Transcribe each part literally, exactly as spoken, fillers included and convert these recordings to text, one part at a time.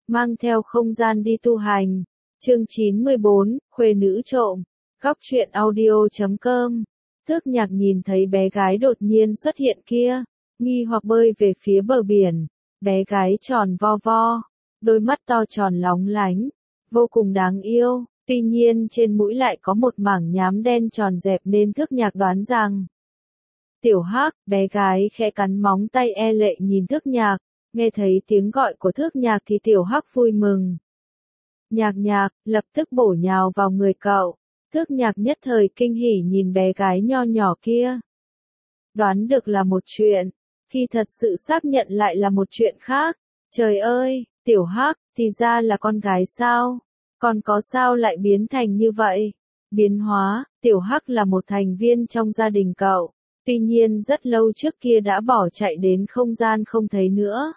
mang theo không gian đi tu hành. Chương chín mươi bốn, khuê nữ trộm. Góc truyện audio chấm com. Tước Nhạc nhìn thấy bé gái đột nhiên xuất hiện kia, nghi hoặc bơi về phía bờ biển. Bé gái tròn vo vo, đôi mắt to tròn lóng lánh, vô cùng đáng yêu, tuy nhiên trên mũi lại có một mảng nhám đen tròn dẹp nên Tước Nhạc đoán rằng Tiểu Hắc. Bé gái khẽ cắn móng tay e lệ nhìn Tước Nhạc, nghe thấy tiếng gọi của Tước Nhạc thì Tiểu Hắc vui mừng. Nhạc Nhạc, lập tức bổ nhào vào người cậu. Tước Nhạc nhất thời kinh hỉ nhìn bé gái nho nhỏ kia. Đoán được là một chuyện, khi thật sự xác nhận lại là một chuyện khác. Trời ơi, Tiểu Hắc, thì ra là con gái sao? Còn có sao lại biến thành như vậy? Biến hóa, Tiểu Hắc là một thành viên trong gia đình cậu, tuy nhiên rất lâu trước kia đã bỏ chạy đến không gian không thấy nữa.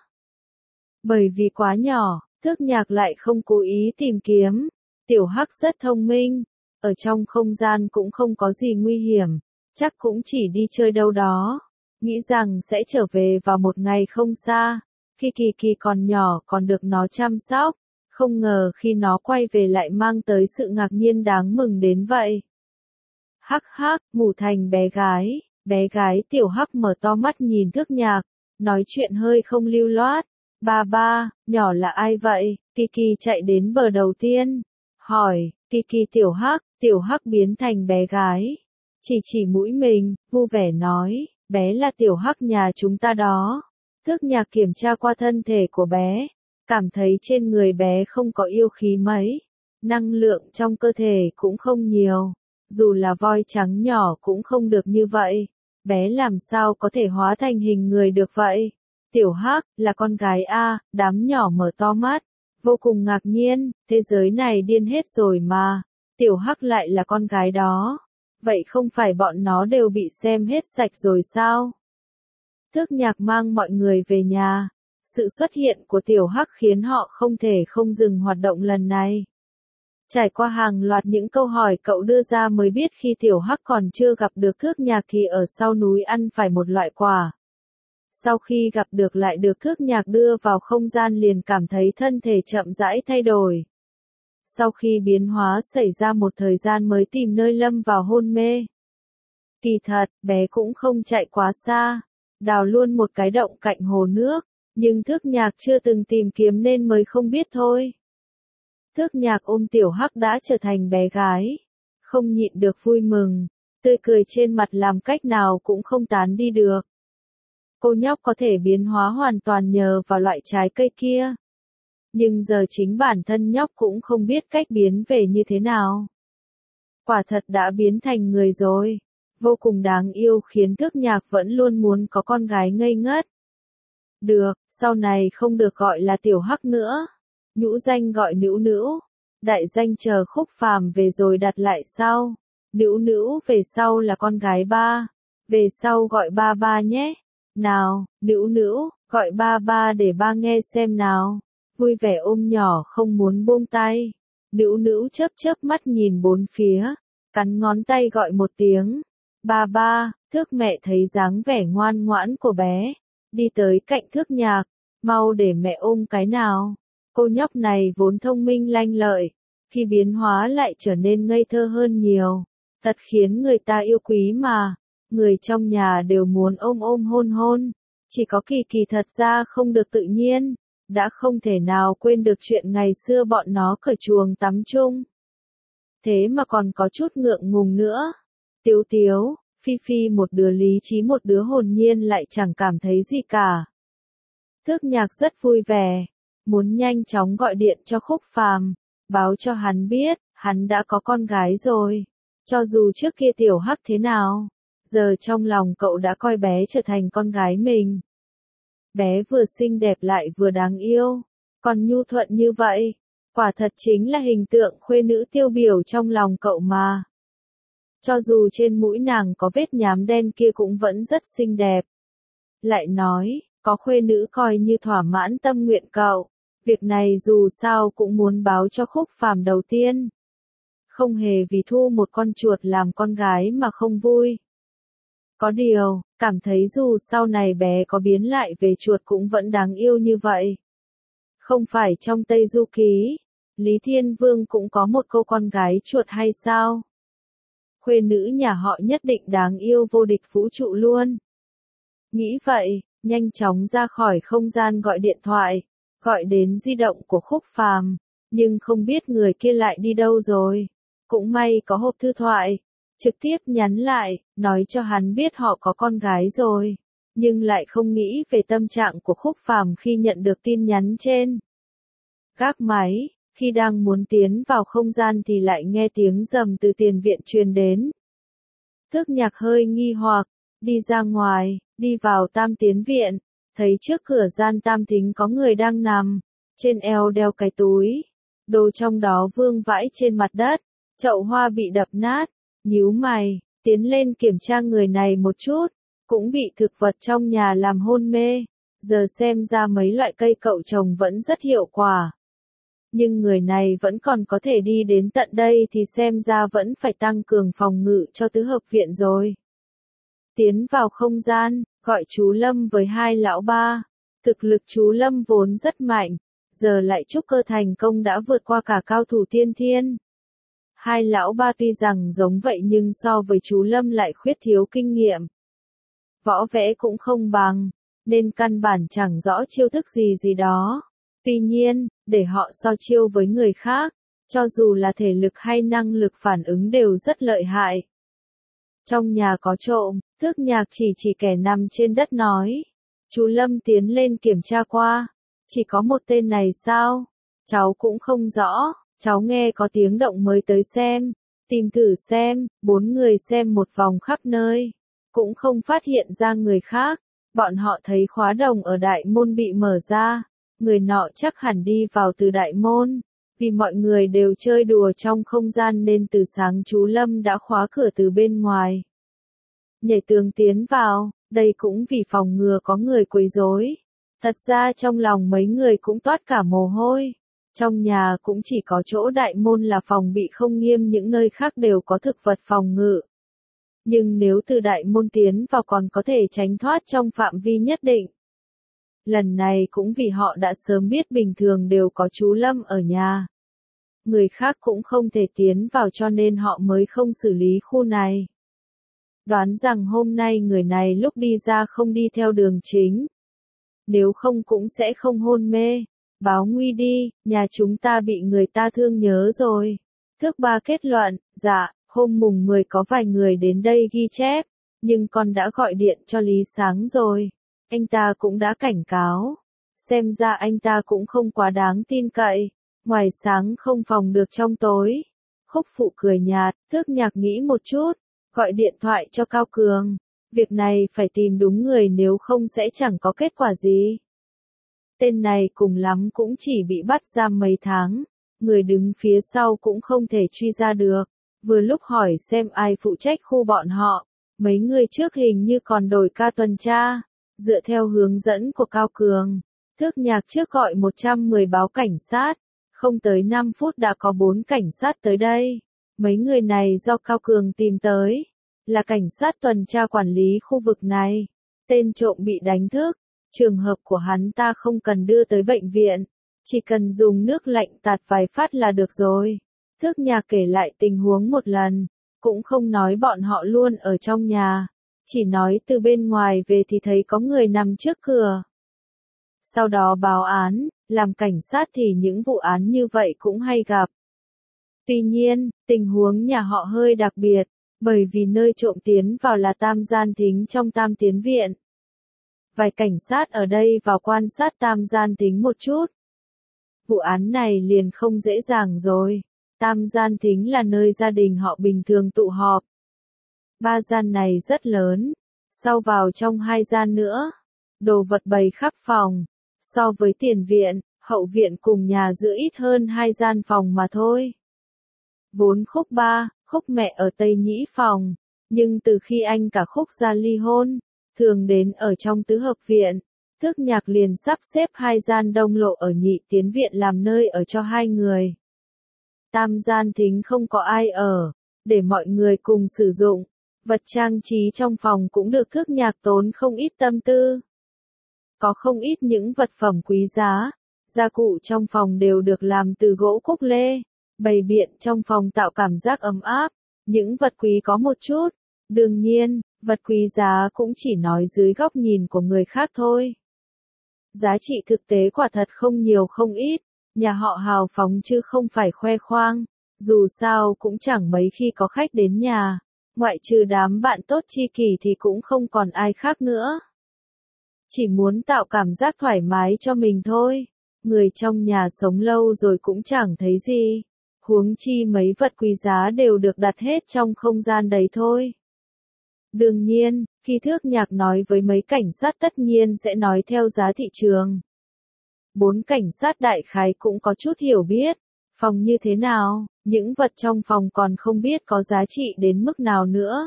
Bởi vì quá nhỏ, Tước Nhạc lại không cố ý tìm kiếm. Tiểu Hắc rất thông minh, ở trong không gian cũng không có gì nguy hiểm, chắc cũng chỉ đi chơi đâu đó, nghĩ rằng sẽ trở về vào một ngày không xa, khi Kỳ Kỳ còn nhỏ còn được nó chăm sóc, không ngờ khi nó quay về lại mang tới sự ngạc nhiên đáng mừng đến vậy. Hắc hắc, ngủ thành bé gái, bé gái Tiểu Hắc mở to mắt nhìn Tước Nhạc, nói chuyện hơi không lưu loát. Ba ba, nhỏ là ai vậy? Kỳ Kỳ chạy đến bờ đầu tiên, hỏi. Kỳ Kỳ Tiểu Hắc. Tiểu Hắc biến thành bé gái, chỉ chỉ mũi mình, vui vẻ nói, bé là Tiểu Hắc nhà chúng ta đó. Tước Nhạc kiểm tra qua thân thể của bé, cảm thấy trên người bé không có yêu khí mấy, năng lượng trong cơ thể cũng không nhiều, dù là voi trắng nhỏ cũng không được như vậy, bé làm sao có thể hóa thành hình người được vậy? Tiểu Hắc, là con gái a, đám nhỏ mở to mắt, vô cùng ngạc nhiên, thế giới này điên hết rồi mà. Tiểu Hắc lại là con gái đó. Vậy không phải bọn nó đều bị xem hết sạch rồi sao? Tước Nhạc mang mọi người về nhà. Sự xuất hiện của Tiểu Hắc khiến họ không thể không dừng hoạt động lần này. Trải qua hàng loạt những câu hỏi cậu đưa ra mới biết khi Tiểu Hắc còn chưa gặp được Tước Nhạc thì ở sau núi ăn phải một loại quả. Sau khi gặp được lại được Tước Nhạc đưa vào không gian liền cảm thấy thân thể chậm rãi thay đổi. Sau khi biến hóa xảy ra một thời gian mới tìm nơi lâm vào hôn mê. Kỳ thật, bé cũng không chạy quá xa, đào luôn một cái động cạnh hồ nước, nhưng Tước Nhạc chưa từng tìm kiếm nên mới không biết thôi. Tước Nhạc ôm Tiểu Hắc đã trở thành bé gái, không nhịn được vui mừng, tươi cười trên mặt làm cách nào cũng không tán đi được. Cô nhóc có thể biến hóa hoàn toàn nhờ vào loại trái cây kia. Nhưng giờ chính bản thân nhóc cũng không biết cách biến về như thế nào. Quả thật đã biến thành người rồi. Vô cùng đáng yêu khiến Tước Nhạc vẫn luôn muốn có con gái ngây ngất. Được, sau này không được gọi là Tiểu Hắc nữa. Nhũ danh gọi Nữu Nữu. Đại danh chờ Khúc Phàm về rồi đặt lại sau. Nữu Nữu về sau là con gái ba. Về sau gọi ba ba nhé. Nào, Nữu Nữu, gọi ba ba để ba nghe xem nào. Vui vẻ ôm nhỏ không muốn buông tay. Nữu Nữu chớp chớp mắt nhìn bốn phía, cắn ngón tay gọi một tiếng. Ba ba, Tước mẹ thấy dáng vẻ ngoan ngoãn của bé, đi tới cạnh Tước Nhạc, mau để mẹ ôm cái nào. Cô nhóc này vốn thông minh lanh lợi, khi biến hóa lại trở nên ngây thơ hơn nhiều, thật khiến người ta yêu quý mà. Người trong nhà đều muốn ôm ôm hôn hôn, chỉ có Kỳ Kỳ thật ra không được tự nhiên. Đã không thể nào quên được chuyện ngày xưa bọn nó cởi chuồng tắm chung. Thế mà còn có chút ngượng ngùng nữa. Tiếu Tiếu, Phi Phi một đứa lý trí một đứa hồn nhiên lại chẳng cảm thấy gì cả. Tước Nhạc rất vui vẻ, muốn nhanh chóng gọi điện cho Khúc Phàm, báo cho hắn biết, hắn đã có con gái rồi. Cho dù trước kia Tiểu Hắc thế nào, giờ trong lòng cậu đã coi bé trở thành con gái mình. Bé vừa xinh đẹp lại vừa đáng yêu, còn nhu thuận như vậy, quả thật chính là hình tượng khuê nữ tiêu biểu trong lòng cậu mà. Cho dù trên mũi nàng có vết nhám đen kia cũng vẫn rất xinh đẹp. Lại nói, có khuê nữ coi như thỏa mãn tâm nguyện cậu, việc này dù sao cũng muốn báo cho Khúc Phàm đầu tiên. Không hề vì thu một con chuột làm con gái mà không vui. Có điều, cảm thấy dù sau này bé có biến lại về chuột cũng vẫn đáng yêu như vậy. Không phải trong Tây Du Ký, Lý Thiên Vương cũng có một cô con gái chuột hay sao? Khuê nữ nhà họ nhất định đáng yêu vô địch vũ trụ luôn. Nghĩ vậy, nhanh chóng ra khỏi không gian gọi điện thoại, gọi đến di động của Khúc Phàm, nhưng không biết người kia lại đi đâu rồi. Cũng may có hộp thư thoại, trực tiếp nhắn lại, nói cho hắn biết họ có con gái rồi, nhưng lại không nghĩ về tâm trạng của Khúc Phàm khi nhận được tin nhắn trên. Gác máy, khi đang muốn tiến vào không gian thì lại nghe tiếng rầm từ tiền viện truyền đến. Tước Nhạc hơi nghi hoặc, đi ra ngoài, đi vào Tam Tiến viện, thấy trước cửa gian Tam Thính có người đang nằm, trên eo đeo cái túi, đồ trong đó vương vãi trên mặt đất, chậu hoa bị đập nát, nhíu mày, tiến lên kiểm tra người này một chút, cũng bị thực vật trong nhà làm hôn mê, giờ xem ra mấy loại cây cậu trồng vẫn rất hiệu quả. Nhưng người này vẫn còn có thể đi đến tận đây thì xem ra vẫn phải tăng cường phòng ngự cho tứ hợp viện rồi. Tiến vào không gian, gọi chú Lâm với hai lão ba. Thực lực chú Lâm vốn rất mạnh, giờ lại trúc cơ thành công đã vượt qua cả cao thủ tiên thiên. Hai lão ba tuy rằng giống vậy nhưng so với chú Lâm lại khuyết thiếu kinh nghiệm. Võ vẽ cũng không bằng, nên căn bản chẳng rõ chiêu thức gì gì đó. Tuy nhiên, để họ so chiêu với người khác, cho dù là thể lực hay năng lực phản ứng đều rất lợi hại. Trong nhà có trộm, Tước Nhạc chỉ chỉ kẻ nằm trên đất nói. Chú Lâm tiến lên kiểm tra qua. Chỉ có một tên này sao? Cháu cũng không rõ, cháu nghe có tiếng động mới tới xem. Tìm thử xem, bốn người xem một vòng khắp nơi. Cũng không phát hiện ra người khác. Bọn họ thấy khóa đồng ở đại môn bị mở ra. Người nọ chắc hẳn đi vào từ đại môn. Vì mọi người đều chơi đùa trong không gian nên từ sáng chú Lâm đã khóa cửa từ bên ngoài. Nhảy tường tiến vào, đây cũng vì phòng ngừa có người quấy rối. Thật ra trong lòng mấy người cũng toát cả mồ hôi. Trong nhà cũng chỉ có chỗ đại môn là phòng bị không nghiêm, những nơi khác đều có thực vật phòng ngự. Nhưng nếu từ đại môn tiến vào còn có thể tránh thoát trong phạm vi nhất định. Lần này cũng vì họ đã sớm biết bình thường đều có chú Lâm ở nhà. Người khác cũng không thể tiến vào cho nên họ mới không xử lý khu này. Đoán rằng hôm nay người này lúc đi ra không đi theo đường chính. Nếu không cũng sẽ không hôn mê. Báo nguy đi, nhà chúng ta bị người ta thương nhớ rồi. Thước Ba kết luận, dạ, hôm mùng mười có vài người đến đây ghi chép, nhưng con đã gọi điện cho Lý Sáng rồi. Anh ta cũng đã cảnh cáo. Xem ra anh ta cũng không quá đáng tin cậy. Ngoài sáng không phòng được trong tối. Khúc Phụ cười nhạt, Tước Nhạc nghĩ một chút, gọi điện thoại cho Cao Cường. Việc này phải tìm đúng người nếu không sẽ chẳng có kết quả gì. Tên này cùng lắm cũng chỉ bị bắt giam mấy tháng. Người đứng phía sau cũng không thể truy ra được. Vừa lúc hỏi xem ai phụ trách khu bọn họ. Mấy người trước hình như còn đổi ca tuần tra. Dựa theo hướng dẫn của Cao Cường, Tước Nhạc trước gọi một trăm mười báo cảnh sát. Không tới năm phút đã có bốn cảnh sát tới đây. Mấy người này do Cao Cường tìm tới. Là cảnh sát tuần tra quản lý khu vực này. Tên trộm bị đánh thức. Trường hợp của hắn ta không cần đưa tới bệnh viện. Chỉ cần dùng nước lạnh tạt vài phát là được rồi. Tước Nhạc kể lại tình huống một lần. Cũng không nói bọn họ luôn ở trong nhà. Chỉ nói từ bên ngoài về thì thấy có người nằm trước cửa. Sau đó báo án, làm cảnh sát thì những vụ án như vậy cũng hay gặp. Tuy nhiên, tình huống nhà họ hơi đặc biệt, bởi vì nơi trộm tiến vào là Tam Gian Thính trong Tam Tiến Viện. Vài cảnh sát ở đây vào quan sát Tam Gian Thính một chút. Vụ án này liền không dễ dàng rồi. Tam Gian Thính là nơi gia đình họ bình thường tụ họp. Ba gian này rất lớn. Sau vào trong hai gian nữa. Đồ vật bày khắp phòng. So với tiền viện, hậu viện cùng nhà giữ ít hơn hai gian phòng mà thôi. Vốn Khúc Ba, Khúc Mẹ ở Tây Nhĩ phòng. Nhưng từ khi anh cả Khúc gia ly hôn, thường đến ở trong tứ hợp viện. Tước Nhạc liền sắp xếp hai gian đông lộ ở Nhị Tiến viện làm nơi ở cho hai người. Tam Gian Thính không có ai ở, để mọi người cùng sử dụng. Vật trang trí trong phòng cũng được Tước Nhạc tốn không ít tâm tư. Có không ít những vật phẩm quý giá, Gia cụ trong phòng đều được làm từ gỗ cúc lê, bày biện trong phòng tạo cảm giác ấm áp, những vật quý có một chút. Đương nhiên, vật quý giá cũng chỉ nói dưới góc nhìn của người khác thôi. Giá trị thực tế quả thật không nhiều không ít, nhà họ hào phóng chứ không phải khoe khoang, dù sao cũng chẳng mấy khi có khách đến nhà, ngoại trừ đám bạn tốt tri kỷ thì cũng không còn ai khác nữa. Chỉ muốn tạo cảm giác thoải mái cho mình thôi, người trong nhà sống lâu rồi cũng chẳng thấy gì, huống chi mấy vật quý giá đều được đặt hết trong không gian đấy thôi. Đương nhiên, khi Thước Nhạc nói với mấy cảnh sát tất nhiên sẽ nói theo giá thị trường. Bốn cảnh sát đại khái cũng có chút hiểu biết, phòng như thế nào, những vật trong phòng còn không biết có giá trị đến mức nào nữa.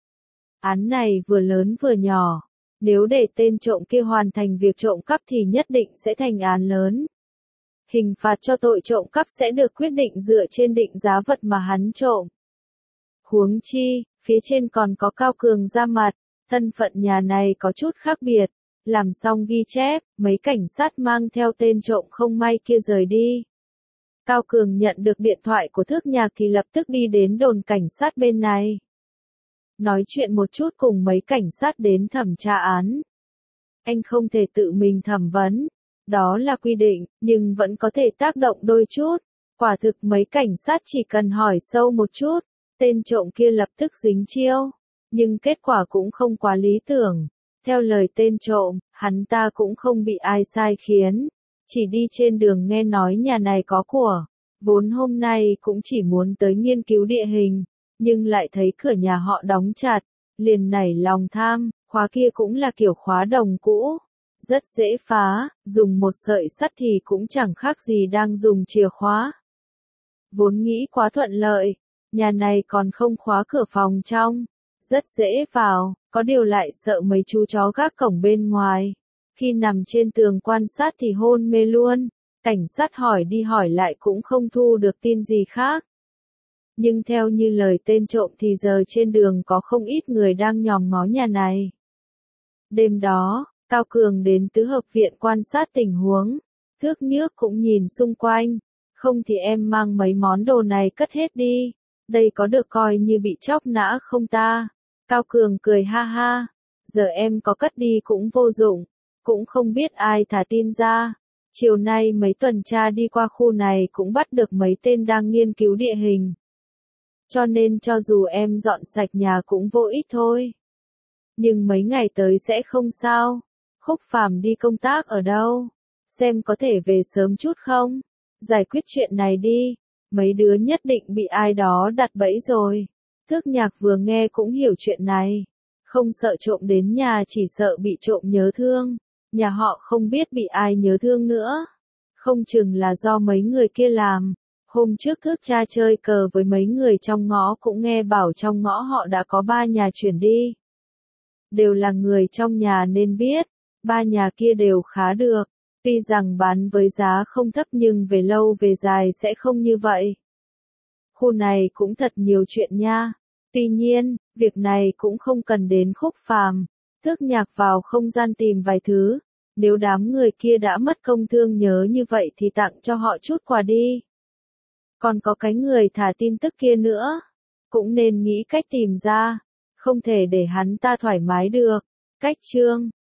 Án này vừa lớn vừa nhỏ, nếu để tên trộm kia hoàn thành việc trộm cắp thì nhất định sẽ thành án lớn. Hình phạt cho tội trộm cắp sẽ được quyết định dựa trên định giá vật mà hắn trộm. Huống chi, phía trên còn có Cao Cường ra mặt, thân phận nhà này có chút khác biệt. Làm xong ghi chép, mấy cảnh sát mang theo tên trộm không may kia rời đi. Cao Cường nhận được điện thoại của Thước Nhạc thì lập tức đi đến đồn cảnh sát bên này. Nói chuyện một chút cùng mấy cảnh sát đến thẩm tra án. Anh không thể tự mình thẩm vấn, đó là quy định, nhưng vẫn có thể tác động đôi chút. Quả thực mấy cảnh sát chỉ cần hỏi sâu một chút, tên trộm kia lập tức dính chiêu. Nhưng kết quả cũng không quá lý tưởng. Theo lời tên trộm, hắn ta cũng không bị ai sai khiến. Chỉ đi trên đường nghe nói nhà này có của. Vốn hôm nay cũng chỉ muốn tới nghiên cứu địa hình, nhưng lại thấy cửa nhà họ đóng chặt, liền nảy lòng tham, khóa kia cũng là kiểu khóa đồng cũ. Rất dễ phá, dùng một sợi sắt thì cũng chẳng khác gì đang dùng chìa khóa. Vốn nghĩ quá thuận lợi, nhà này còn không khóa cửa phòng trong. Rất dễ vào, có điều lại sợ mấy chú chó gác cổng bên ngoài. Khi nằm trên tường quan sát thì hôn mê luôn, cảnh sát hỏi đi hỏi lại cũng không thu được tin gì khác. Nhưng theo như lời tên trộm thì giờ trên đường có không ít người đang nhòm ngó nhà này. Đêm đó, Cao Cường đến tứ hợp viện quan sát tình huống. Thước Nhước cũng nhìn xung quanh. Không thì em mang mấy món đồ này cất hết đi. Đây có được coi như bị chóc nã không ta? Cao Cường cười ha ha. Giờ em có cất đi cũng vô dụng. Cũng không biết ai thả tin ra. Chiều nay mấy tuần tra đi qua khu này cũng bắt được mấy tên đang nghiên cứu địa hình. Cho nên cho dù em dọn sạch nhà cũng vô ích thôi. Nhưng mấy ngày tới sẽ không sao. Khúc Phàm đi công tác ở đâu? Xem có thể về sớm chút không? Giải quyết chuyện này đi. Mấy đứa nhất định bị ai đó đặt bẫy rồi. Thước Nhạc vừa nghe cũng hiểu chuyện này. Không sợ trộm đến nhà, chỉ sợ bị trộm nhớ thương. Nhà họ không biết bị ai nhớ thương nữa. Không chừng là do mấy người kia làm. Hôm trước Thước cha chơi cờ với mấy người trong ngõ cũng nghe bảo trong ngõ họ đã có ba nhà chuyển đi. Đều là người trong nhà nên biết. Ba nhà kia đều khá được. Tuy rằng bán với giá không thấp nhưng về lâu về dài sẽ không như vậy. Khu này cũng thật nhiều chuyện nha. Tuy nhiên, việc này cũng không cần đến Khúc Phàm. Thước Nhạc vào không gian tìm vài thứ. Nếu đám người kia đã mất công thương nhớ như vậy thì tặng cho họ chút quà đi. Còn có cái người thả tin tức kia nữa. Cũng nên nghĩ cách tìm ra. Không thể để hắn ta thoải mái được. Cách chương